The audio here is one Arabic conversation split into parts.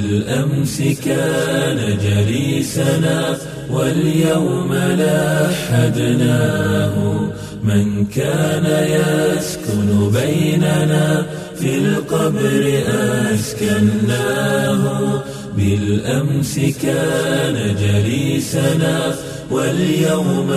بالأمس كان جليسنا واليوم لحدناه. من كان يسكن بيننا في القبر أسكناه. بالأمس كان جليسنا واليوم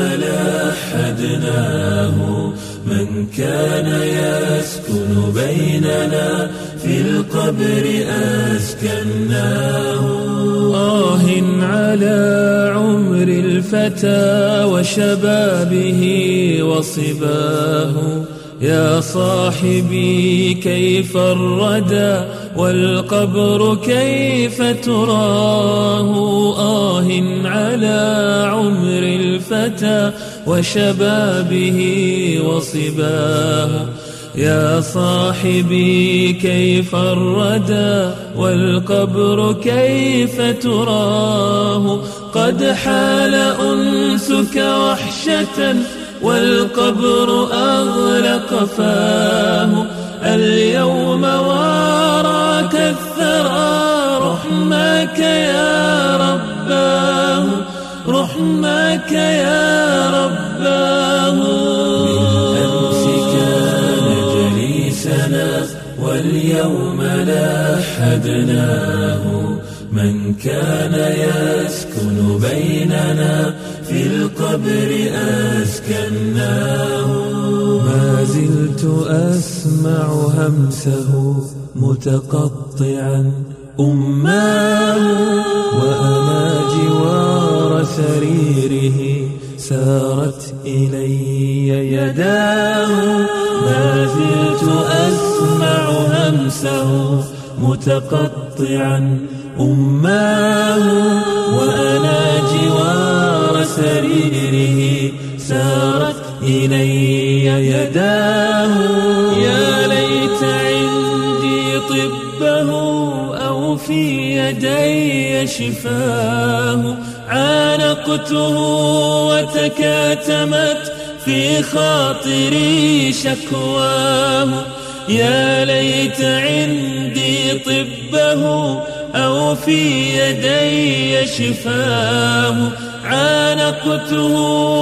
لحدناه. من كان يسكن بيننا في القبر أسكناه. آه على عمر الفتى وشبابه وصباه، يا صاحبي كيف الردى والقبر كيف تراه. آه على عمر الفتى وشبابه وصباه، يا صاحبي كيف الردى والقبر كيف تراه. قد حال أنسك وحشة والقبر أغلق فاه. اليوم وراك الثرى رحمك يا رباه. رحمك يا رباه. بالأمس كان جليسنا واليوم لحدناه. من كان يسكن بيننا في القبر أسكناه. ما زلت أسمع همسه متقطعا أماه، وأنا جوار سريره سارت إلي يداه. ما زلت أسمع همسه متقطعا أماه، وأنا جوار سريره سارت إلي يداه. يا ليت عندي طبه أو في يدي شفاه. عانقته وتكاتمت في خاطري شكواه. يا ليت عندي طبه أو في يدي شفاه. عانقته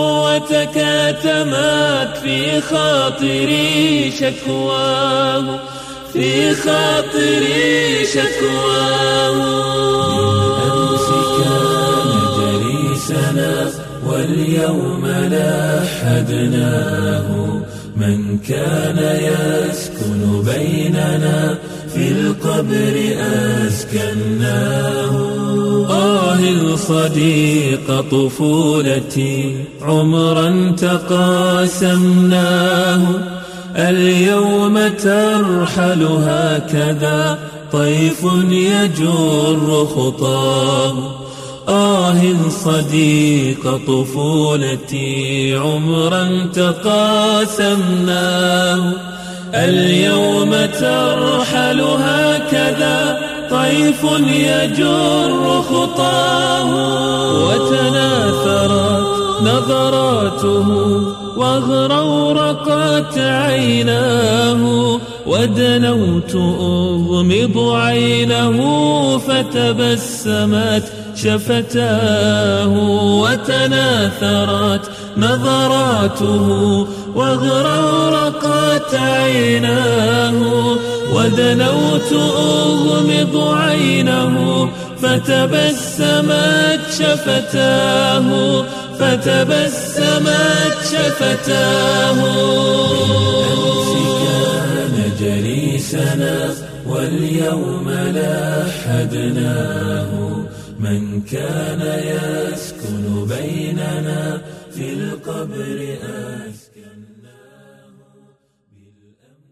وتكاتمت في خاطري شكواه. في خاطري شكواه. بالأمس كان جليسنا واليوم لحدناه. من كان يسكن بيننا في القبر أسكناه. آه صديق طفولتي عمرا تقاسمناه. اليوم ترحل هكذا طيف يجر خطاه. آه صديق طفولتي عمرا تقاسمناه. اليوم ترحل هكذا طيف يجر خطاه. وتناثرت نظراته واغرورقت عيناه. ودنوت أغمض عينه فتبسمت شفتاه. وتناثرت نظراته واغرورقت عيناه. ودنوت أغمض عينه فتبسمت شفتاه. فتبسمت شفتاه. بالأمس كان جليسنا واليوم لحدناه. من كان يسكن بيننا في القبر أسكناه.